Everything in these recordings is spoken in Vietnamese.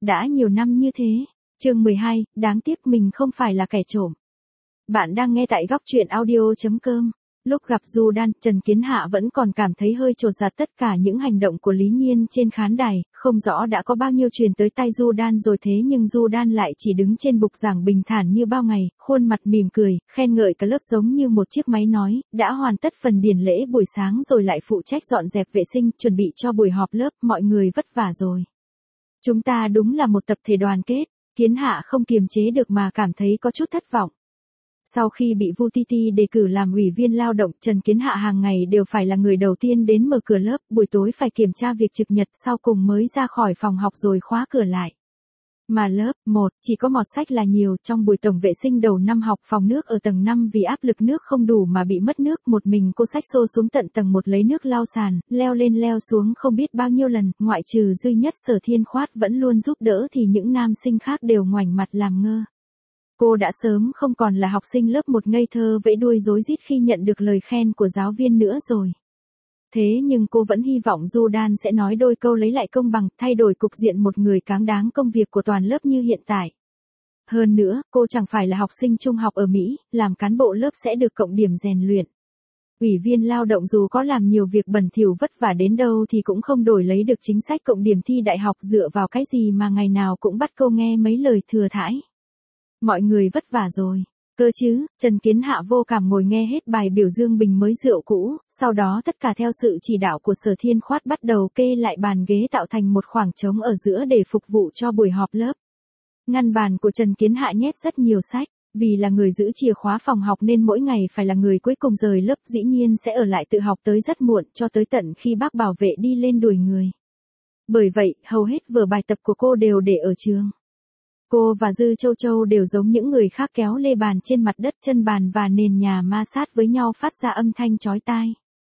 đã nhiều năm như thế. Chương 12, đáng tiếc mình không phải là kẻ trộm. Bạn đang nghe tại góc audio.com. Lúc gặp Judan, Trần Kiến Hạ vẫn còn cảm thấy hơi chột dạ tất cả những hành động của Lý Nhiên trên khán đài, không rõ đã có bao nhiêu truyền tới tay Judan rồi thế nhưng Judan lại chỉ đứng trên bục giảng bình thản như bao ngày, khuôn mặt mỉm cười, khen ngợi cả lớp giống như một chiếc máy nói, đã hoàn tất phần điển lễ buổi sáng rồi lại phụ trách dọn dẹp vệ sinh, chuẩn bị cho buổi họp lớp, mọi người vất vả rồi. Chúng ta đúng là một tập thể đoàn kết. Kiến Hạ không kiềm chế được mà cảm thấy có chút thất vọng. Sau khi bị Vu Ti Ti đề cử làm ủy viên lao động, Trần Kiến Hạ hàng ngày đều phải là người đầu tiên đến mở cửa lớp, buổi tối phải kiểm tra việc trực nhật, sau cùng mới ra khỏi phòng học rồi khóa cửa lại. Mà lớp 1 chỉ có một sách là nhiều, trong buổi tổng vệ sinh đầu năm học phòng nước ở tầng 5 vì áp lực nước không đủ mà bị mất nước, một mình cô xách xô xuống tận tầng 1 lấy nước lau sàn, leo lên leo xuống không biết bao nhiêu lần, ngoại trừ duy nhất Sở Thiên Khoát vẫn luôn giúp đỡ thì những nam sinh khác đều ngoảnh mặt làm ngơ. Cô đã sớm không còn là học sinh lớp 1 ngây thơ vẫy đuôi rối rít khi nhận được lời khen của giáo viên nữa rồi. Thế nhưng cô vẫn hy vọng Judan sẽ nói đôi câu lấy lại công bằng, thay đổi cục diện một người cáng đáng công việc của toàn lớp như hiện tại. Hơn nữa, cô chẳng phải là học sinh trung học ở Mỹ, làm cán bộ lớp sẽ được cộng điểm rèn luyện. Ủy viên lao động dù có làm nhiều việc bẩn thỉu vất vả đến đâu thì cũng không đổi lấy được chính sách cộng điểm thi đại học, dựa vào cái gì mà ngày nào cũng bắt cô nghe mấy lời thừa thãi. Mọi người vất vả rồi. Cơ chứ, Trần Kiến Hạ vô cảm ngồi nghe hết bài biểu dương bình mới rượu cũ, sau đó tất cả theo sự chỉ đạo của Sở Thiên Khoát bắt đầu kê lại bàn ghế tạo thành một khoảng trống ở giữa để phục vụ cho buổi họp lớp. Ngăn bàn của Trần Kiến Hạ nhét rất nhiều sách, vì là người giữ chìa khóa phòng học nên mỗi ngày phải là người cuối cùng rời lớp, dĩ nhiên sẽ ở lại tự học tới rất muộn, cho tới tận khi bác bảo vệ đi lên đuổi người. Bởi vậy, hầu hết vở bài tập của cô đều để ở trường. Cô và Dư Châu Châu đều giống những người khác kéo lê bàn trên mặt đất, chân bàn và nền nhà ma sát với nhau phát ra âm thanh chói tai.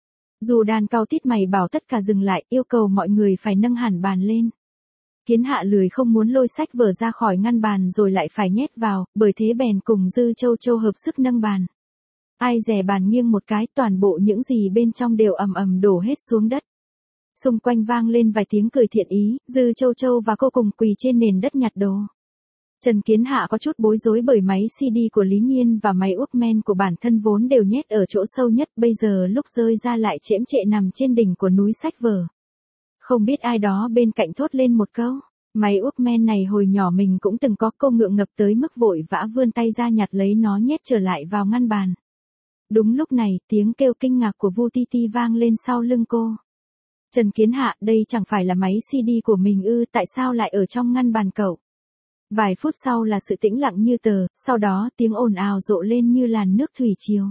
Judan cau tít mày bảo tất cả dừng lại, yêu cầu mọi người phải nâng hẳn bàn lên. Kiến Hạ lười không muốn lôi sách vở ra khỏi ngăn bàn rồi lại phải nhét vào, bởi thế bèn cùng Dư Châu Châu hợp sức nâng bàn. Ai dè bàn nghiêng một cái, toàn bộ những gì bên trong đều ầm ầm đổ hết xuống đất. Xung quanh vang lên vài tiếng cười thiện ý, Dư Châu Châu và cô cùng quỳ trên nền đất nhặt đồ. Trần Kiến Hạ có chút bối rối bởi máy CD của Lý Nhiên và máy Walkman của bản thân vốn đều nhét ở chỗ sâu nhất, bây giờ lúc rơi ra lại chễm chệ nằm trên đỉnh của núi sách vở. Không biết ai đó bên cạnh thốt lên một câu, máy Walkman này hồi nhỏ mình cũng từng có, cô ngượng ngập tới mức vội vã vươn tay ra nhặt lấy nó nhét trở lại vào ngăn bàn. Đúng lúc này, tiếng kêu kinh ngạc của Vu Ti Ti vang lên sau lưng cô. Trần Kiến Hạ, đây chẳng phải là máy CD của mình ư, tại sao lại ở trong ngăn bàn cậu? Vài phút sau là sự tĩnh lặng như tờ, sau đó tiếng ồn ào rộ lên như làn nước thủy triều.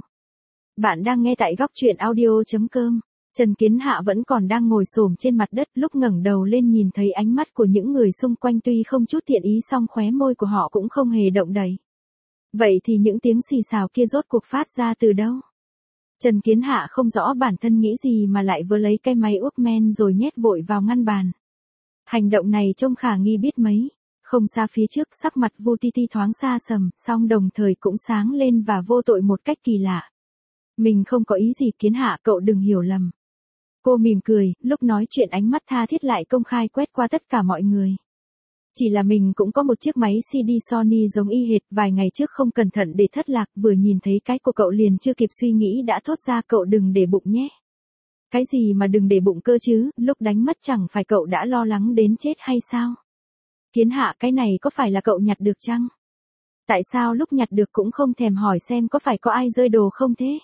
Bạn đang nghe tại góc audio.com. Trần Kiến Hạ vẫn còn đang ngồi xổm trên mặt đất, lúc ngẩng đầu lên nhìn thấy ánh mắt của những người xung quanh tuy không chút thiện ý song khóe môi của họ cũng không hề động đậy. Vậy thì những tiếng xì xào kia rốt cuộc phát ra từ đâu? Trần Kiến Hạ không rõ bản thân nghĩ gì mà lại vơ lấy cái máy Walkman rồi nhét vội vào ngăn bàn. Hành động này trông khả nghi biết mấy. Không xa phía trước, sắc mặt Vu Ti Ti thoáng xa sầm, song đồng thời cũng sáng lên và vô tội một cách kỳ lạ. Mình không có ý gì Kiến Hạ, cậu đừng hiểu lầm. Cô mỉm cười, lúc nói chuyện ánh mắt tha thiết lại công khai quét qua tất cả mọi người. Chỉ là mình cũng có một chiếc máy CD Sony giống y hệt, vài ngày trước không cẩn thận để thất lạc, vừa nhìn thấy cái của cậu liền chưa kịp suy nghĩ đã thốt ra, cậu đừng để bụng nhé. Cái gì mà đừng để bụng cơ chứ, lúc đánh mất chẳng phải cậu đã lo lắng đến chết hay sao? Kiến Hạ, cái này có phải là cậu nhặt được chăng? Tại sao lúc nhặt được cũng không thèm hỏi xem có phải có ai rơi đồ không thế?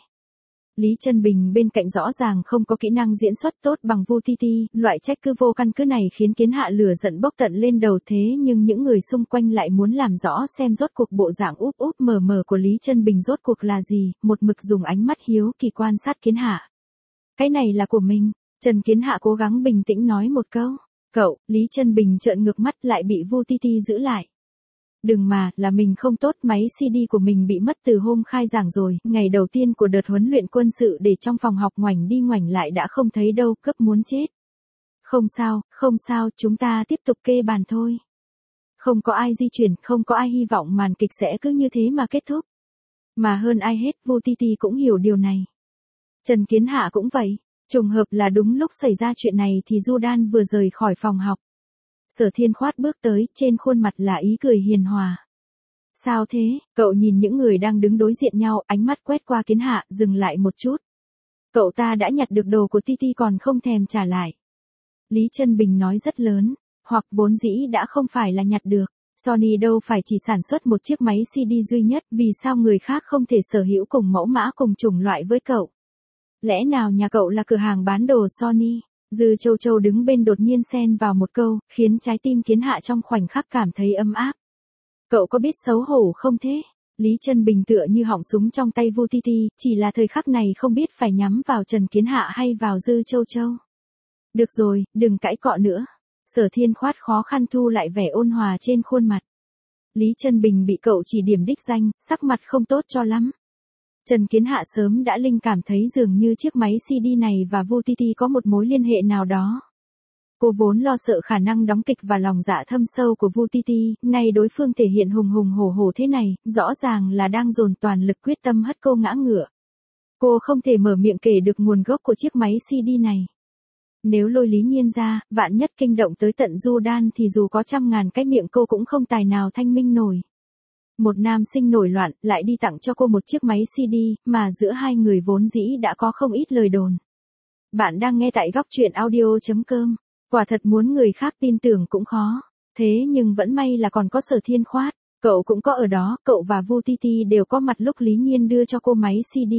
Lý Trân Bình bên cạnh rõ ràng không có kỹ năng diễn xuất tốt bằng Vu Ti Ti, loại trách cứ vô căn cứ này khiến Kiến Hạ lửa giận bốc tận lên đầu, thế nhưng những người xung quanh lại muốn làm rõ xem rốt cuộc bộ dạng úp úp mờ mờ của Lý Trân Bình rốt cuộc là gì, một mực dùng ánh mắt hiếu kỳ quan sát Kiến Hạ. Cái này là của mình. Trần Kiến Hạ cố gắng bình tĩnh nói một câu. Cậu, Lý Trân Bình trợn ngược mắt lại bị Vu Ti Ti giữ lại. Đừng mà, là mình không tốt, máy CD của mình bị mất từ hôm khai giảng rồi, ngày đầu tiên của đợt huấn luyện quân sự để trong phòng học ngoảnh đi ngoảnh lại đã không thấy đâu, cấp muốn chết. Không sao, chúng ta tiếp tục kê bàn thôi. Không có ai di chuyển, không có ai hy vọng màn kịch sẽ cứ như thế mà kết thúc. Mà hơn ai hết, Vu Ti Ti cũng hiểu điều này. Trần Kiến Hạ cũng vậy. Trùng hợp là đúng lúc xảy ra chuyện này thì Judan vừa rời khỏi phòng học. Sở Thiên Khoát bước tới, trên khuôn mặt là ý cười hiền hòa. Sao thế? Cậu nhìn những người đang đứng đối diện nhau, ánh mắt quét qua Kiến Hạ, dừng lại một chút. Cậu ta đã nhặt được đồ của Titi còn không thèm trả lại. Lý Chân Bình nói rất lớn, hoặc vốn dĩ đã không phải là nhặt được. Sony đâu phải chỉ sản xuất một chiếc máy CD duy nhất, vì sao người khác không thể sở hữu cùng mẫu mã cùng chủng loại với cậu? Lẽ nào nhà cậu là cửa hàng bán đồ Sony? Dư Châu Châu đứng bên đột nhiên xen vào một câu, khiến trái tim Kiến Hạ trong khoảnh khắc cảm thấy ấm áp. Cậu có biết xấu hổ không thế? Lý Chân Bình tựa như họng súng trong tay Vu Titi, chỉ là thời khắc này không biết phải nhắm vào Trần Kiến Hạ hay vào Dư Châu Châu. Được rồi, đừng cãi cọ nữa. Sở Thiên Khoát khó khăn thu lại vẻ ôn hòa trên khuôn mặt. Lý Chân Bình bị cậu chỉ điểm đích danh, sắc mặt không tốt cho lắm. Trần Kiến Hạ sớm đã linh cảm thấy dường như chiếc máy CD này và Vu Titi có một mối liên hệ nào đó. Cô vốn lo sợ khả năng đóng kịch và lòng dạ thâm sâu của Vu Titi, nay đối phương thể hiện hùng hùng hổ hổ thế này, rõ ràng là đang dồn toàn lực quyết tâm hất cô ngã ngựa. Cô không thể mở miệng kể được nguồn gốc của chiếc máy CD này. Nếu lôi Lý Nhiên ra, vạn nhất kinh động tới tận Du Đan thì dù có 100.000 cái miệng cô cũng không tài nào thanh minh nổi. Một nam sinh nổi loạn, lại đi tặng cho cô một chiếc máy CD, mà giữa hai người vốn dĩ đã có không ít lời đồn. Bạn đang nghe tại góc truyện audio.com. Quả thật muốn người khác tin tưởng cũng khó. Thế nhưng vẫn may là còn có Sở Thiên Khoát. Cậu cũng có ở đó, cậu và Vu Titi đều có mặt lúc Lý Nhiên đưa cho cô máy CD.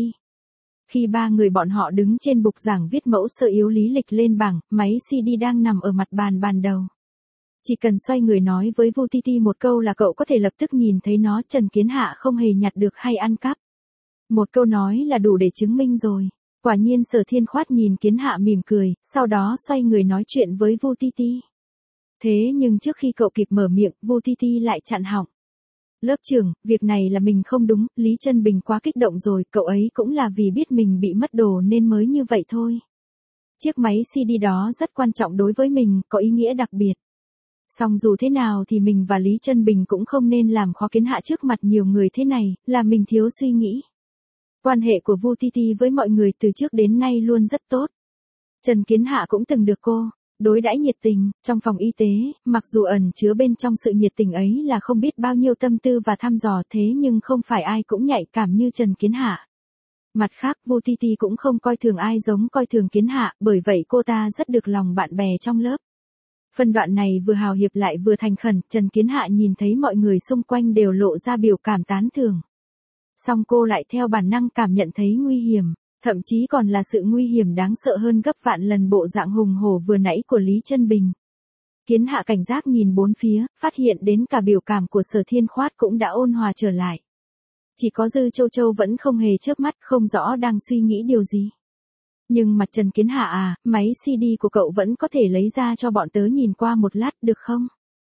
Khi ba người bọn họ đứng trên bục giảng viết mẫu sơ yếu lý lịch lên bảng, máy CD đang nằm ở mặt bàn đầu. Chỉ cần xoay người nói với Vu Titi một câu là cậu có thể lập tức nhìn thấy nó. Trần Kiến Hạ không hề nhặt được hay ăn cắp. Một câu nói là đủ để chứng minh rồi. Quả nhiên Sở Thiên Khoát nhìn Kiến Hạ mỉm cười, sau đó xoay người nói chuyện với Vu Titi. Thế nhưng trước khi cậu kịp mở miệng, Vu Titi lại chặn họng. Lớp trưởng, việc này là mình không đúng, Lý Chân Bình quá kích động rồi, cậu ấy cũng là vì biết mình bị mất đồ nên mới như vậy thôi. Chiếc máy CD đó rất quan trọng đối với mình, có ý nghĩa đặc biệt. Song dù thế nào thì mình và Lý Chân Bình cũng không nên làm khó Kiến Hạ trước mặt nhiều người thế này, là mình thiếu suy nghĩ. Quan hệ của Vu Titi với mọi người từ trước đến nay luôn rất tốt. Trần Kiến Hạ cũng từng được cô đối đãi nhiệt tình. Trong phòng y tế, mặc dù ẩn chứa bên trong sự nhiệt tình ấy là không biết bao nhiêu tâm tư và thăm dò, thế nhưng không phải ai cũng nhạy cảm như Trần Kiến Hạ. Mặt khác, Vu Titi cũng không coi thường ai giống coi thường Kiến Hạ, bởi vậy cô ta rất được lòng bạn bè trong lớp. Phân đoạn này vừa hào hiệp lại vừa thành khẩn, Trần Kiến Hạ nhìn thấy mọi người xung quanh đều lộ ra biểu cảm tán thưởng. Song cô lại theo bản năng cảm nhận thấy nguy hiểm, thậm chí còn là sự nguy hiểm đáng sợ hơn gấp vạn lần bộ dạng hùng hổ vừa nãy của Lý Chân Bình. Kiến Hạ cảnh giác nhìn bốn phía, phát hiện đến cả biểu cảm của Sở Thiên Khoát cũng đã ôn hòa trở lại. Chỉ có Dư Châu Châu vẫn không hề chớp mắt, không rõ đang suy nghĩ điều gì. Nhưng mặt Trần Kiến Hạ à, máy CD của cậu vẫn có thể lấy ra cho bọn tớ nhìn qua một lát được không?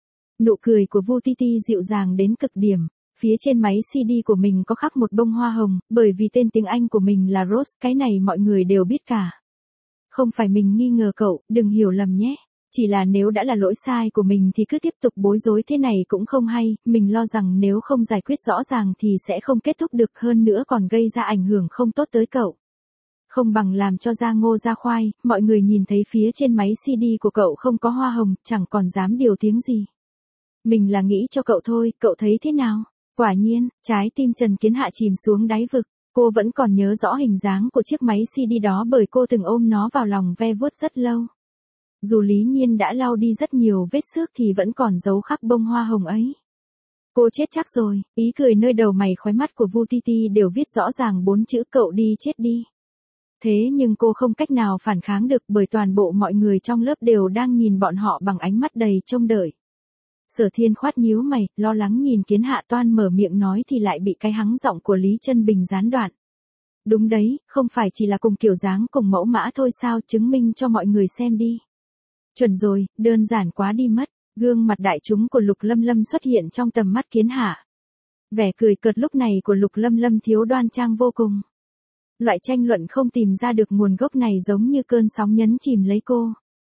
Nụ cười của Vu Titi dịu dàng đến cực điểm. Phía trên máy CD của mình có khắc một bông hoa hồng, bởi vì tên tiếng Anh của mình là Rose, cái này mọi người đều biết cả. Không phải mình nghi ngờ cậu, đừng hiểu lầm nhé. Chỉ là nếu đã là lỗi sai của mình thì cứ tiếp tục bối rối thế này cũng không hay, mình lo rằng nếu không giải quyết rõ ràng thì sẽ không kết thúc được, hơn nữa còn gây ra ảnh hưởng không tốt tới cậu. Không bằng làm cho ra ngô ra khoai, mọi người nhìn thấy phía trên máy CD của cậu không có hoa hồng, chẳng còn dám điều tiếng gì. Mình là nghĩ cho cậu thôi, cậu thấy thế nào? Quả nhiên, trái tim Trần Kiến Hạ chìm xuống đáy vực, cô vẫn còn nhớ rõ hình dáng của chiếc máy CD đó bởi cô từng ôm nó vào lòng ve vuốt rất lâu. Dù Lý Nhiên đã lau đi rất nhiều vết xước thì vẫn còn dấu khắc bông hoa hồng ấy. Cô chết chắc rồi, ý cười nơi đầu mày khóe mắt của Vu Titi đều viết rõ ràng 4 chữ cậu đi chết đi. Thế nhưng cô không cách nào phản kháng được bởi toàn bộ mọi người trong lớp đều đang nhìn bọn họ bằng ánh mắt đầy trông đợi. Sở Thiên Khoát nhíu mày, lo lắng nhìn Kiến Hạ toan mở miệng nói thì lại bị cái hắng giọng của Lý Chân Bình gián đoạn. Đúng đấy, không phải chỉ là cùng kiểu dáng cùng mẫu mã thôi sao, chứng minh cho mọi người xem đi. Chuẩn rồi, đơn giản quá đi mất. Gương mặt đại chúng của Lục Lâm Lâm xuất hiện trong tầm mắt Kiến Hạ. Vẻ cười cợt lúc này của Lục Lâm Lâm thiếu đoan trang vô cùng. Loại tranh luận không tìm ra được nguồn gốc này giống như cơn sóng nhấn chìm lấy cô.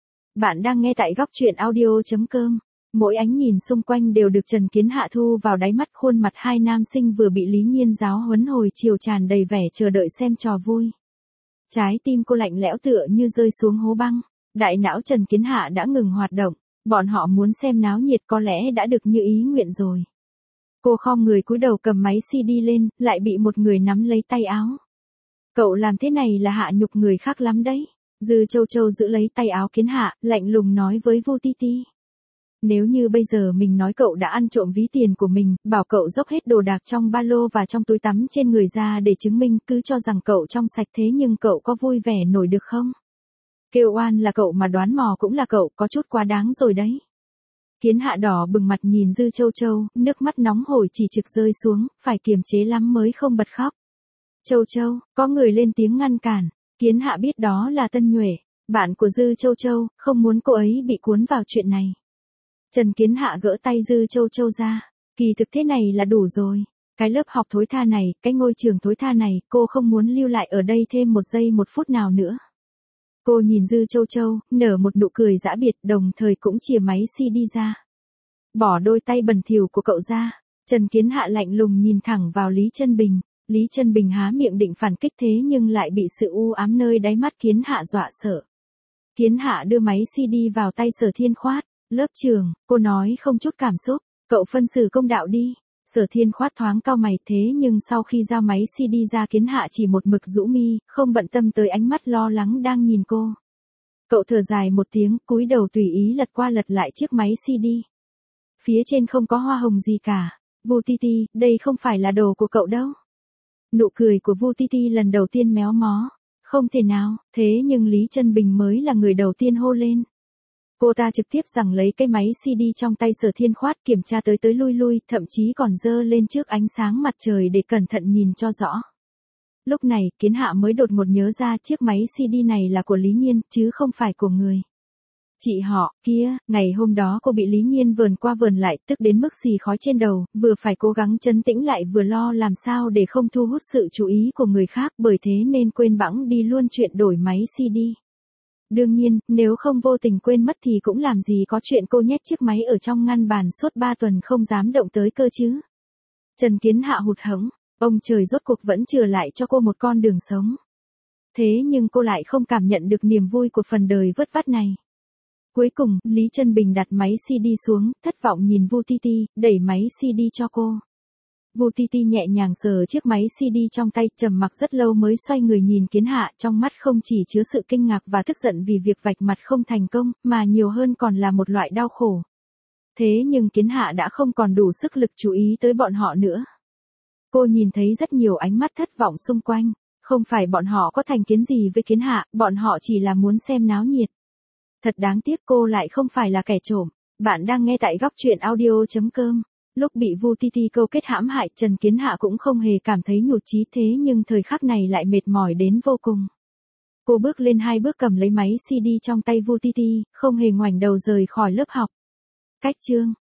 Bạn đang nghe tại góc truyện audio.com. Mỗi ánh nhìn xung quanh đều được Trần Kiến Hạ thu vào đáy mắt, khuôn mặt hai nam sinh vừa bị Lý Nhiên giáo huấn hồi chiều tràn đầy vẻ chờ đợi xem trò vui. Trái tim cô lạnh lẽo tựa như rơi xuống hố băng, đại não Trần Kiến Hạ đã ngừng hoạt động, Bọn họ muốn xem náo nhiệt có lẽ đã được như ý nguyện rồi. Cô khom người cúi đầu cầm máy CD lên, lại bị một người nắm lấy tay áo. Cậu làm thế này là hạ nhục người khác lắm đấy. Dư Châu Châu giữ lấy tay áo Kiến Hạ, lạnh lùng nói với Vu Titi. Nếu như bây giờ mình nói cậu đã ăn trộm ví tiền của mình, bảo cậu dốc hết đồ đạc trong ba lô và trong túi tắm trên người ra để chứng minh, cứ cho rằng cậu trong sạch, thế nhưng cậu có vui vẻ nổi được không? Kêu oan là cậu mà đoán mò cũng là cậu, có chút quá đáng rồi đấy. Kiến Hạ đỏ bừng mặt nhìn Dư Châu Châu, nước mắt nóng hổi chỉ trực rơi xuống, phải kiềm chế lắm mới không bật khóc. Châu Châu, có người lên tiếng ngăn cản. Kiến Hạ biết đó là Tân Nhuệ, bạn của Dư Châu Châu, không muốn cô ấy bị cuốn vào chuyện này. Trần Kiến Hạ gỡ tay Dư Châu Châu ra. Kỳ thực thế này là đủ rồi. Cái lớp học thối tha này, cái ngôi trường thối tha này, cô không muốn lưu lại ở đây thêm một giây một phút nào nữa. Cô nhìn Dư Châu Châu, nở một nụ cười giã biệt, đồng thời cũng chìa máy CD ra. Bỏ đôi tay bẩn thỉu của cậu ra. Trần Kiến Hạ lạnh lùng nhìn thẳng vào Lý Chân Bình. Lý Chân Bình há miệng định phản kích thế nhưng lại bị sự u ám nơi đáy mắt Kiến Hạ dọa sợ. Kiến Hạ đưa máy CD vào tay Sở Thiên Khoát. Lớp trường, cô nói không chút cảm xúc, cậu phân xử công đạo đi. Sở Thiên Khoát thoáng cau mày, thế nhưng sau khi giao máy CD ra Kiến Hạ chỉ một mực rũ mi, không bận tâm tới ánh mắt lo lắng đang nhìn cô. Cậu thở dài một tiếng, cúi đầu tùy ý lật qua lật lại chiếc máy CD. Phía trên không có hoa hồng gì cả. Vu Titi, đây không phải là đồ của cậu đâu. Nụ cười của Vu Titi lần đầu tiên méo mó. Không thể nào, thế nhưng Lý Chân Bình mới là người đầu tiên hô lên. Cô ta trực tiếp giằng lấy cái máy CD trong tay Sở Thiên Khoát, kiểm tra tới tới lui lui, thậm chí còn giơ lên trước ánh sáng mặt trời để cẩn thận nhìn cho rõ. Lúc này, Kiến Hạ mới đột ngột nhớ ra chiếc máy CD này là của Lý Nhiên, chứ không phải của người. Chị họ, kia, ngày hôm đó cô bị Lý Nhiên vờn qua vờn lại, tức đến mức xì khói trên đầu, vừa phải cố gắng trấn tĩnh lại vừa lo làm sao để không thu hút sự chú ý của người khác, bởi thế nên quên bẵng đi luôn chuyện đổi máy CD. Đương nhiên, nếu không vô tình quên mất thì cũng làm gì có chuyện cô nhét chiếc máy ở trong ngăn bàn suốt 3 tuần không dám động tới cơ chứ. Trần Kiến Hạ hụt hẫng, ông trời rốt cuộc vẫn chừa lại cho cô một con đường sống. Thế nhưng cô lại không cảm nhận được niềm vui của phần đời vất vát này. Cuối cùng, Lý Chân Bình đặt máy CD xuống, thất vọng nhìn Vu Titi, đẩy máy CD cho cô. Vu Titi nhẹ nhàng sờ chiếc máy CD trong tay, trầm mặc rất lâu mới xoay người nhìn Kiến Hạ, trong mắt không chỉ chứa sự kinh ngạc và tức giận vì việc vạch mặt không thành công, mà nhiều hơn còn là một loại đau khổ. Thế nhưng Kiến Hạ đã không còn đủ sức lực chú ý tới bọn họ nữa. Cô nhìn thấy rất nhiều ánh mắt thất vọng xung quanh, không phải bọn họ có thành kiến gì với Kiến Hạ, bọn họ chỉ là muốn xem náo nhiệt. Thật đáng tiếc cô lại không phải là kẻ trộm. Bạn đang nghe tại góc truyện audio.com. Lúc bị Vu Titi câu kết hãm hại, Trần Kiến Hạ cũng không hề cảm thấy nhụt chí, thế nhưng thời khắc này lại mệt mỏi đến vô cùng. Cô bước lên 2 bước cầm lấy máy CD trong tay Vu Titi, không hề ngoảnh đầu rời khỏi lớp học. Cách chương